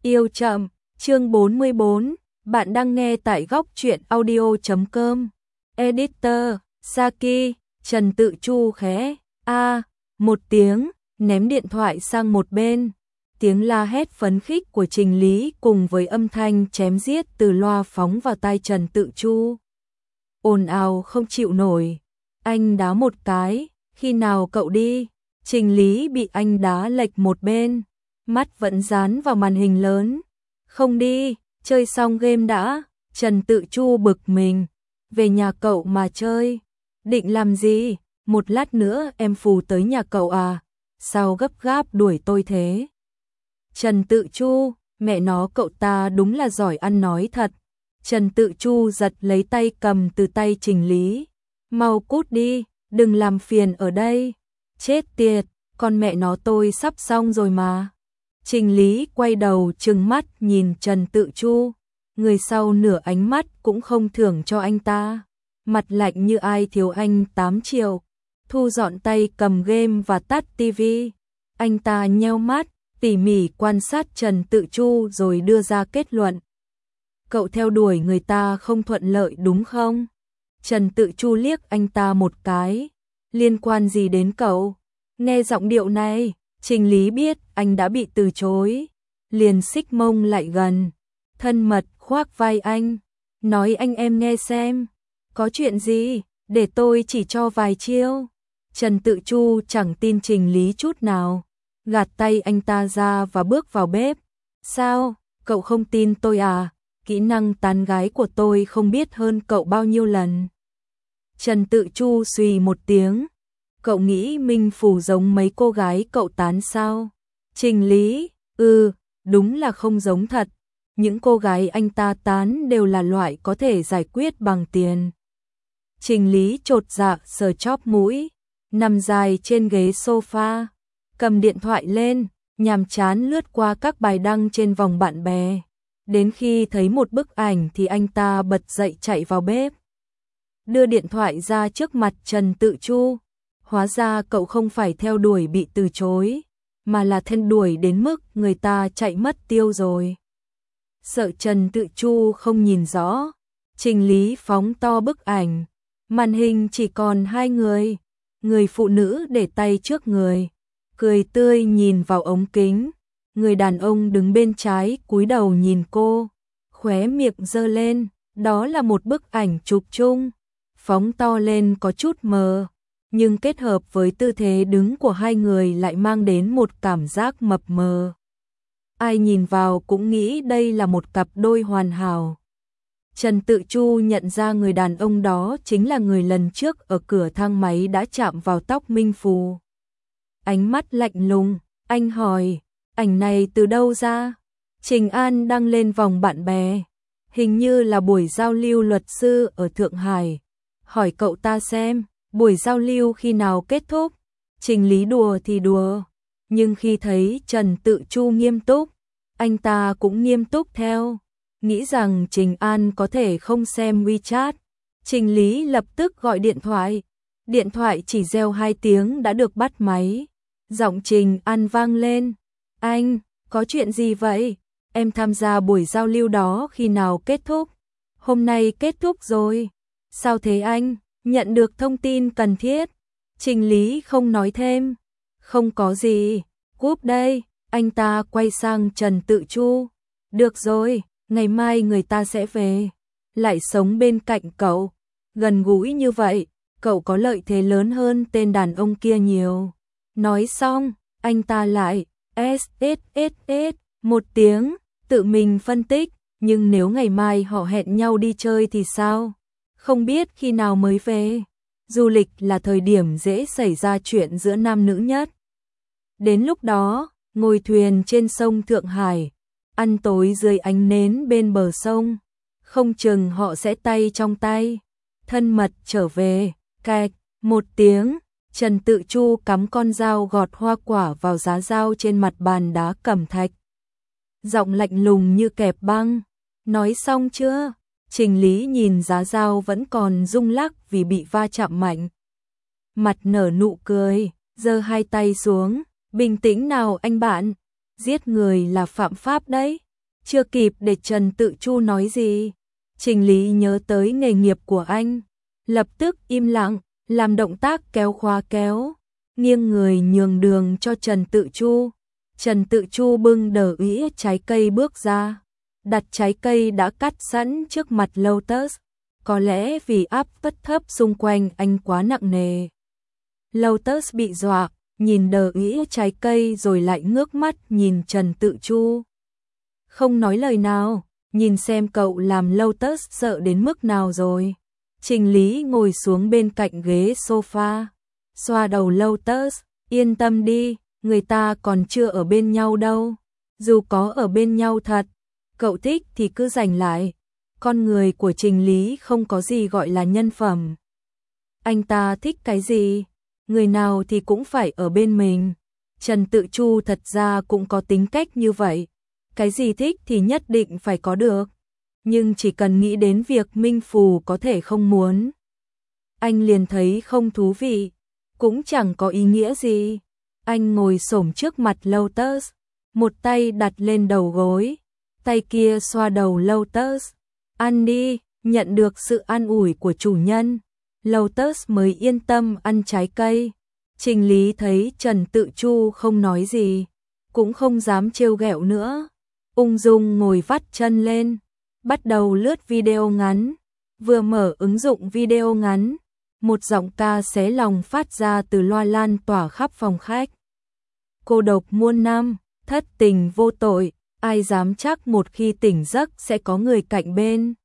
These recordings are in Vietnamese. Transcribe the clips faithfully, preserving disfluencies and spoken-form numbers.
Yêu chậm, chương bốn mươi bốn, bạn đang nghe tại góc truyện audio.com. Editor, Saki, Trần Tự Chu khẽ, a, một tiếng, ném điện thoại sang một bên. Tiếng la hét phấn khích của Trình Lý cùng với âm thanh chém giết từ loa phóng vào tai Trần Tự Chu. Ồn ào không chịu nổi, anh đá một cái, khi nào cậu đi? Trình Lý bị anh đá lệch một bên, mắt vẫn dán vào màn hình lớn. Không đi, chơi xong game đã. Trần Tự Chu bực mình, về nhà cậu mà chơi. Định làm gì? Một lát nữa em phù tới nhà cậu à? Sao gấp gáp đuổi tôi thế? Trần Tự Chu, mẹ nó cậu ta đúng là giỏi ăn nói thật. Trần Tự Chu giật lấy tay cầm từ tay Trình Lý. Mau cút đi, đừng làm phiền ở đây. Chết tiệt, con mẹ nó tôi sắp xong rồi mà. Trình Lý quay đầu trừng mắt nhìn Trần Tự Chu. Người sau nửa ánh mắt cũng không thưởng cho anh ta. Mặt lạnh như ai thiếu anh tám triệu. Thu dọn tay cầm game và tắt tivi. Anh ta nheo mắt, tỉ mỉ quan sát Trần Tự Chu rồi đưa ra kết luận. Cậu theo đuổi người ta không thuận lợi đúng không? Trần Tự Chu liếc anh ta một cái. Liên quan gì đến cậu? Nghe giọng điệu này, Trình Lý biết anh đã bị từ chối. Liền xích mông lại gần, thân mật khoác vai anh. Nói anh em nghe xem. Có chuyện gì? Để tôi chỉ cho vài chiêu. Trần Tự Chu chẳng tin Trình Lý chút nào. Gạt tay anh ta ra và bước vào bếp. Sao? Cậu không tin tôi à? Kỹ năng tán gái của tôi không biết hơn cậu bao nhiêu lần. Trần Tự Chu xùy một tiếng. Cậu nghĩ Minh Phủ giống mấy cô gái cậu tán sao? Trình Lý, ừ, đúng là không giống thật. Những cô gái anh ta tán đều là loại có thể giải quyết bằng tiền. Trình Lý chột dạ sờ chóp mũi, nằm dài trên ghế sofa, cầm điện thoại lên, nhàm chán lướt qua các bài đăng trên vòng bạn bè. Đến khi thấy một bức ảnh thì anh ta bật dậy chạy vào bếp. Đưa điện thoại ra trước mặt Trần Tự Chu. Hóa ra cậu không phải theo đuổi bị từ chối, mà là theo đuổi đến mức người ta chạy mất tiêu rồi. Sợ Trần Tự Chu không nhìn rõ, Trình Lý phóng to bức ảnh. Màn hình chỉ còn hai người, người phụ nữ để tay trước người, cười tươi nhìn vào ống kính. Người đàn ông đứng bên trái cúi đầu nhìn cô, khóe miệng giơ lên, đó là một bức ảnh chụp chung. Phóng to lên có chút mờ, nhưng kết hợp với tư thế đứng của hai người lại mang đến một cảm giác mập mờ. Ai nhìn vào cũng nghĩ đây là một cặp đôi hoàn hảo. Trần Tự Chu nhận ra người đàn ông đó chính là người lần trước ở cửa thang máy đã chạm vào tóc Minh Phù. Ánh mắt lạnh lùng, anh hỏi, ảnh này từ đâu ra? Trình An đăng lên vòng bạn bè, hình như là buổi giao lưu luật sư ở Thượng Hải. Hỏi cậu ta xem, buổi giao lưu khi nào kết thúc? Trình Lý đùa thì đùa, nhưng khi thấy Trần Tự Chu nghiêm túc, anh ta cũng nghiêm túc theo. Nghĩ rằng Trình An có thể không xem WeChat. Trình Lý lập tức gọi điện thoại. Điện thoại chỉ reo hai tiếng đã được bắt máy. Giọng Trình An vang lên. Anh, có chuyện gì vậy? Em tham gia buổi giao lưu đó khi nào kết thúc? Hôm nay kết thúc rồi. Sao thế anh? Nhận được thông tin cần thiết. Trình Lý không nói thêm. Không có gì. Cúp đây. Anh ta quay sang Trần Tự Chu. Được rồi, ngày mai người ta sẽ về. Lại sống bên cạnh cậu. Gần gũi như vậy, cậu có lợi thế lớn hơn tên đàn ông kia nhiều. Nói xong, anh ta lại S S S S một tiếng, tự mình phân tích. Nhưng nếu ngày mai họ hẹn nhau đi chơi thì sao? Không biết khi nào mới về. Du lịch là thời điểm dễ xảy ra chuyện giữa nam nữ nhất. Đến lúc đó, ngồi thuyền trên sông Thượng Hải, ăn tối dưới ánh nến bên bờ sông, không chừng họ sẽ tay trong tay, thân mật trở về. Cạch, một tiếng, Trần Tự Chu cắm con dao gọt hoa quả vào giá dao trên mặt bàn đá cẩm thạch. Giọng lạnh lùng như kẹp băng. Nói xong chưa? Trình Lý nhìn giá dao vẫn còn rung lắc vì bị va chạm mạnh. Mặt nở nụ cười, giơ hai tay xuống. Bình tĩnh nào anh bạn, giết người là phạm pháp đấy. Chưa kịp để Trần Tự Chu nói gì, Trình Lý nhớ tới nghề nghiệp của anh, lập tức im lặng, làm động tác kéo khóa kéo, nghiêng người nhường đường cho Trần Tự Chu. Trần Tự Chu bưng đờ ĩa trái cây bước ra, đặt trái cây đã cắt sẵn trước mặt Lotus, có lẽ vì áp suất thấp xung quanh anh quá nặng nề. Lotus bị dọa, nhìn đờ ĩa trái cây rồi lại ngước mắt nhìn Trần Tự Chu. Không nói lời nào, nhìn xem cậu làm Lotus sợ đến mức nào rồi. Trình Lý ngồi xuống bên cạnh ghế sofa, xoa đầu Lotus, yên tâm đi, người ta còn chưa ở bên nhau đâu. Dù có ở bên nhau thật, cậu thích thì cứ giành lại. Con người của Trình Lý không có gì gọi là nhân phẩm. Anh ta thích cái gì, người nào thì cũng phải ở bên mình. Trần Tự Chu thật ra cũng có tính cách như vậy. Cái gì thích thì nhất định phải có được. Nhưng chỉ cần nghĩ đến việc Minh Phù có thể không muốn, anh liền thấy không thú vị, cũng chẳng có ý nghĩa gì. Anh ngồi xổm trước mặt Lotus, một tay đặt lên đầu gối, tay kia xoa đầu Lotus. Ăn đi, nhận được sự an ủi của chủ nhân, Lotus mới yên tâm ăn trái cây. Trình Lý thấy Trần Tự Chu không nói gì, cũng không dám trêu ghẹo nữa, ung dung ngồi vắt chân lên, bắt đầu lướt video ngắn. Vừa mở ứng dụng video ngắn, một giọng ca xé lòng phát ra từ loa lan tỏa khắp phòng khách. Cô độc muôn năm, thất tình vô tội, ai dám chắc một khi tỉnh giấc sẽ có người cạnh bên.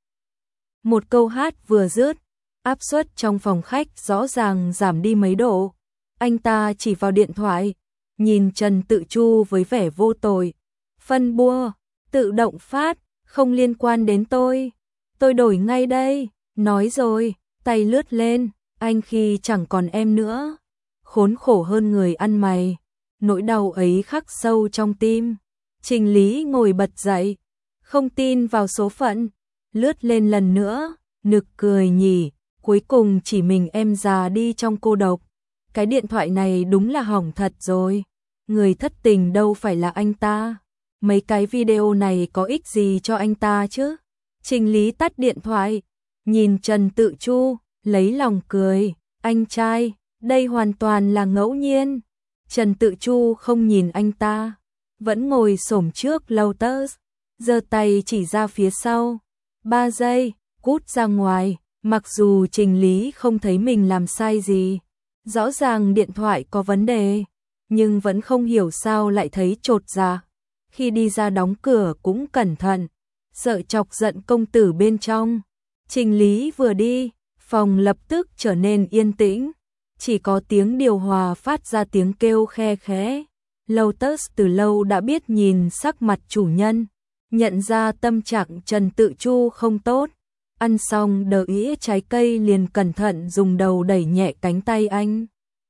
Một câu hát vừa dứt, áp suất trong phòng khách rõ ràng giảm đi mấy độ. Anh ta chỉ vào điện thoại, nhìn Trần Tự Chu với vẻ vô tội. Phân bua, tự động phát, không liên quan đến tôi. Tôi đổi ngay đây, nói rồi, tay lướt lên, anh khi chẳng còn em nữa. Khốn khổ hơn người ăn mày, nỗi đau ấy khắc sâu trong tim. Trình Lý ngồi bật dậy, không tin vào số phận, lướt lên lần nữa, nực cười nhỉ, cuối cùng chỉ mình em già đi trong cô độc. Cái điện thoại này đúng là hỏng thật rồi, người thất tình đâu phải là anh ta. Mấy cái video này có ích gì cho anh ta chứ? Trình Lý tắt điện thoại, nhìn Trần Tự Chu, lấy lòng cười, anh trai, đây hoàn toàn là ngẫu nhiên. Trần Tự Chu không nhìn anh ta, vẫn ngồi xổm trước Lotus, giơ tay chỉ ra phía sau. Ba giây, cút ra ngoài. Mặc dù Trình Lý không thấy mình làm sai gì, rõ ràng điện thoại có vấn đề, nhưng vẫn không hiểu sao lại thấy chột dạ. Khi đi ra đóng cửa cũng cẩn thận, sợ chọc giận công tử bên trong. Trình Lý vừa đi, phòng lập tức trở nên yên tĩnh, chỉ có tiếng điều hòa phát ra tiếng kêu khe khẽ. Lotus từ lâu đã biết nhìn sắc mặt chủ nhân, nhận ra tâm trạng Trần Tự Chu không tốt. Ăn xong đờ ĩa trái cây liền cẩn thận dùng đầu đẩy nhẹ cánh tay anh.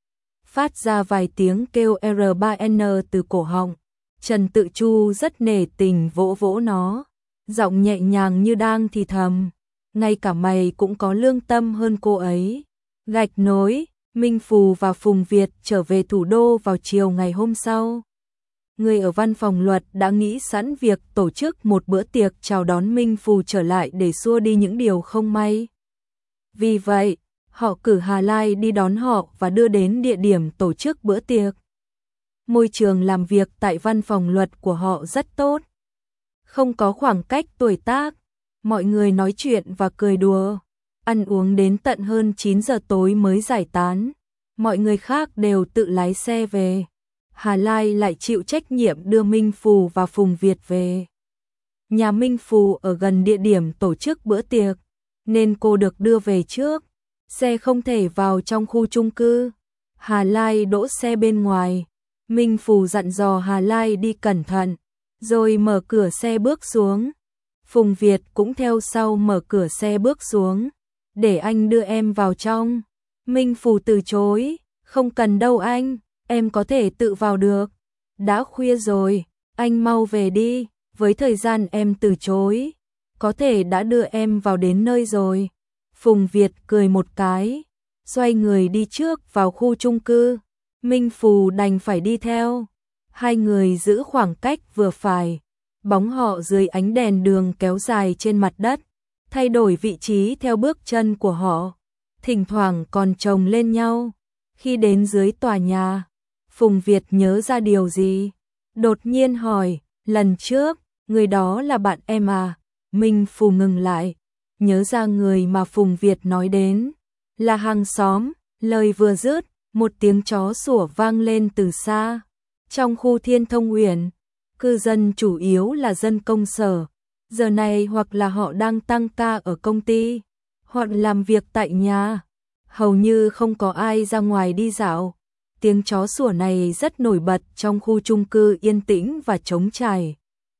Phát ra vài tiếng kêu R ba N từ cổ họng. Trần Tự Chu rất nể tình vỗ vỗ nó, giọng nhẹ nhàng như đang thì thầm. Ngay cả mày cũng có lương tâm hơn cô ấy. Gạch nối, Minh Phù và Phùng Việt trở về thủ đô vào chiều ngày hôm sau. Người ở văn phòng luật đã nghĩ sẵn việc tổ chức một bữa tiệc chào đón Minh Phù trở lại để xua đi những điều không may. Vì vậy, họ cử Hà Lai đi đón họ và đưa đến địa điểm tổ chức bữa tiệc. Môi trường làm việc tại văn phòng luật của họ rất tốt. Không có khoảng cách tuổi tác, mọi người nói chuyện và cười đùa. Ăn uống đến tận hơn chín giờ tối mới giải tán. Mọi người khác đều tự lái xe về. Hà Lai lại chịu trách nhiệm đưa Minh Phù và Phùng Việt về. Nhà Minh Phù ở gần địa điểm tổ chức bữa tiệc, nên cô được đưa về trước. Xe không thể vào trong khu chung cư. Hà Lai đỗ xe bên ngoài. Minh Phù dặn dò Hà Lai đi cẩn thận, rồi mở cửa xe bước xuống. Phùng Việt cũng theo sau mở cửa xe bước xuống. Để anh đưa em vào trong. Minh Phù từ chối, không cần đâu anh, em có thể tự vào được. Đã khuya rồi, anh mau về đi, với thời gian em từ chối, có thể đã đưa em vào đến nơi rồi. Phùng Việt cười một cái, xoay người đi trước vào khu chung cư. Minh Phù đành phải đi theo. Hai người giữ khoảng cách vừa phải. bóng họ dưới ánh đèn đường kéo dài trên mặt đất, thay đổi vị trí theo bước chân của họ, thỉnh thoảng còn chồng lên nhau. Khi đến dưới tòa nhà, Phùng Việt nhớ ra điều gì, đột nhiên hỏi, lần trước, người đó là bạn em à? Minh Phù ngừng lại, nhớ ra người mà Phùng Việt nói đến, là hàng xóm. Lời vừa dứt, một tiếng chó sủa vang lên từ xa. Trong khu Thiên Thông Uyển, cư dân chủ yếu là dân công sở, giờ này hoặc là họ đang tăng ca ở công ty, hoặc làm việc tại nhà, hầu như không có ai ra ngoài đi dạo. Tiếng chó sủa này rất nổi bật trong khu chung cư yên tĩnh và trống trải.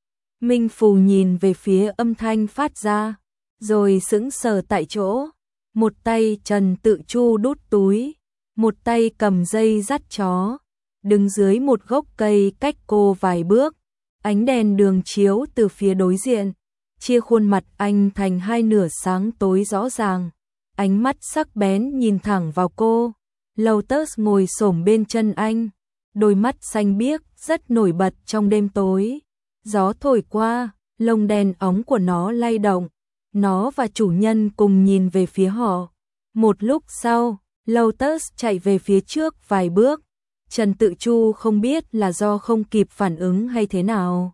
Minh Phù nhìn về phía âm thanh phát ra, rồi sững sờ tại chỗ. Một tay Trần Tự Chu đút túi, một tay cầm dây dắt chó, đứng dưới một gốc cây cách cô vài bước. Ánh đèn đường chiếu từ phía đối diện, chia khuôn mặt anh thành hai nửa sáng tối rõ ràng. Ánh mắt sắc bén nhìn thẳng vào cô. Lotus ngồi xổm bên chân anh, đôi mắt xanh biếc rất nổi bật trong đêm tối. Gió thổi qua, lông đen óng của nó lay động. Nó và chủ nhân cùng nhìn về phía họ. Một lúc sau, Lotus chạy về phía trước vài bước. Trần Tự Chu không biết là do không kịp phản ứng hay thế nào.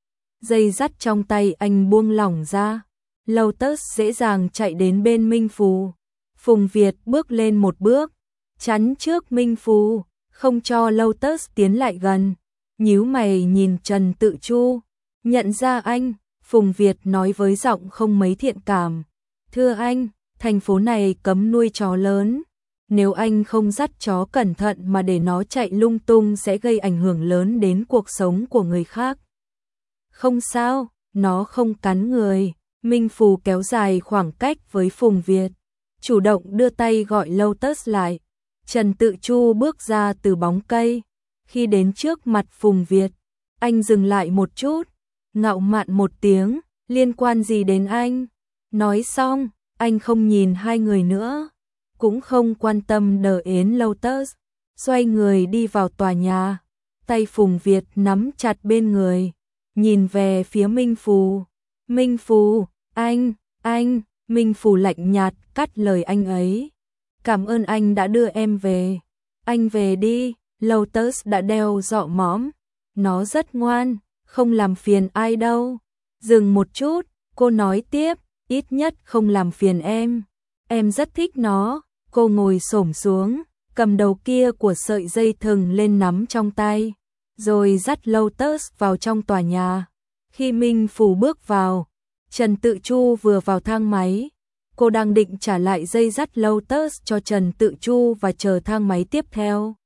Dây dắt trong tay anh buông lỏng ra. Lotus dễ dàng chạy đến bên Minh Phù. Phùng Việt bước lên một bước, chắn trước Minh Phù, không cho Lotus tiến lại gần. Nhíu mày nhìn Trần Tự Chu, nhận ra anh. Phùng Việt nói với giọng không mấy thiện cảm, thưa anh, thành phố này cấm nuôi chó lớn. Nếu anh không dắt chó cẩn thận mà để nó chạy lung tung sẽ gây ảnh hưởng lớn đến cuộc sống của người khác. Không sao, nó không cắn người. Minh Phù kéo dài khoảng cách với Phùng Việt, chủ động đưa tay gọi Lotus lại. Trần Tự Chu bước ra từ bóng cây. Khi đến trước mặt Phùng Việt, anh dừng lại một chút, ngạo mạn một tiếng, liên quan gì đến anh? Nói xong, anh không nhìn hai người nữa, cũng không quan tâm đờ ến Lotus, xoay người đi vào tòa nhà. Tay Phùng Việt nắm chặt bên người, nhìn về phía Minh Phù. Minh Phù, anh, anh, Minh Phù lạnh nhạt cắt lời anh ấy. Cảm ơn anh đã đưa em về. Anh về đi, Lotus đã đeo dọ mõm. Nó rất ngoan, không làm phiền ai đâu. Dừng một chút, cô nói tiếp, ít nhất không làm phiền em. Em rất thích nó. Cô ngồi xổm xuống, cầm đầu kia của sợi dây thừng lên nắm trong tay, rồi dắt Lotus vào trong tòa nhà. Khi Minh Phù bước vào, Trần Tự Chu vừa vào thang máy. Cô đang định trả lại dây dắt Lotus cho Trần Tự Chu và chờ thang máy tiếp theo.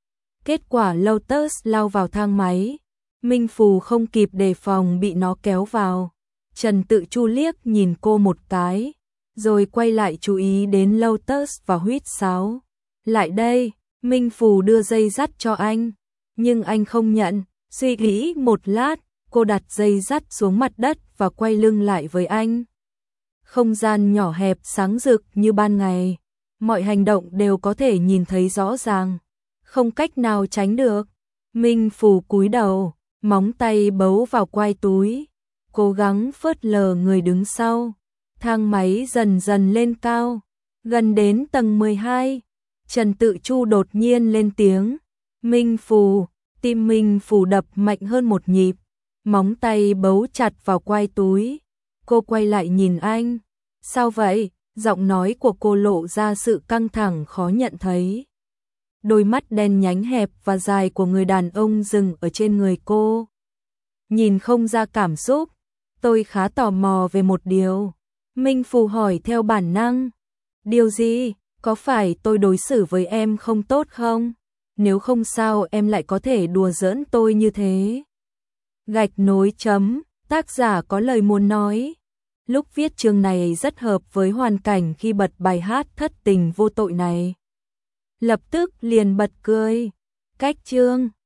Kết quả Lotus lao vào thang máy. Minh Phù không kịp đề phòng bị nó kéo vào. Trần Tự Chu liếc nhìn cô một cái, rồi quay lại chú ý đến Lotus và huýt sáo. Lại đây, Minh Phù đưa dây dắt cho anh, nhưng anh không nhận. Suy nghĩ một lát, cô đặt dây dắt xuống mặt đất và quay lưng lại với anh. Không gian nhỏ hẹp sáng rực như ban ngày, mọi hành động đều có thể nhìn thấy rõ ràng, không cách nào tránh được. Minh Phù cúi đầu, móng tay bấu vào quai túi, cố gắng phớt lờ người đứng sau. Thang máy dần dần lên cao, gần đến tầng mười hai. Trần Tự Chu đột nhiên lên tiếng. Minh Phù, tim Minh Phù đập mạnh hơn một nhịp, móng tay bấu chặt vào quai túi. Cô quay lại nhìn anh. Sao vậy? Giọng nói của cô lộ ra sự căng thẳng khó nhận thấy. Đôi mắt đen nhánh hẹp và dài của người đàn ông dừng ở trên người cô. Nhìn không ra cảm xúc. Tôi khá tò mò về một điều. Minh Phù hỏi theo bản năng. Điều gì? Có phải tôi đối xử với em không tốt không? Nếu không sao em lại có thể đùa giỡn tôi như thế? Gạch nối chấm, tác giả có lời muốn nói. Lúc viết chương này rất hợp với hoàn cảnh khi bật bài hát thất tình vô tội này. Lập tức liền bật cười. Cách chương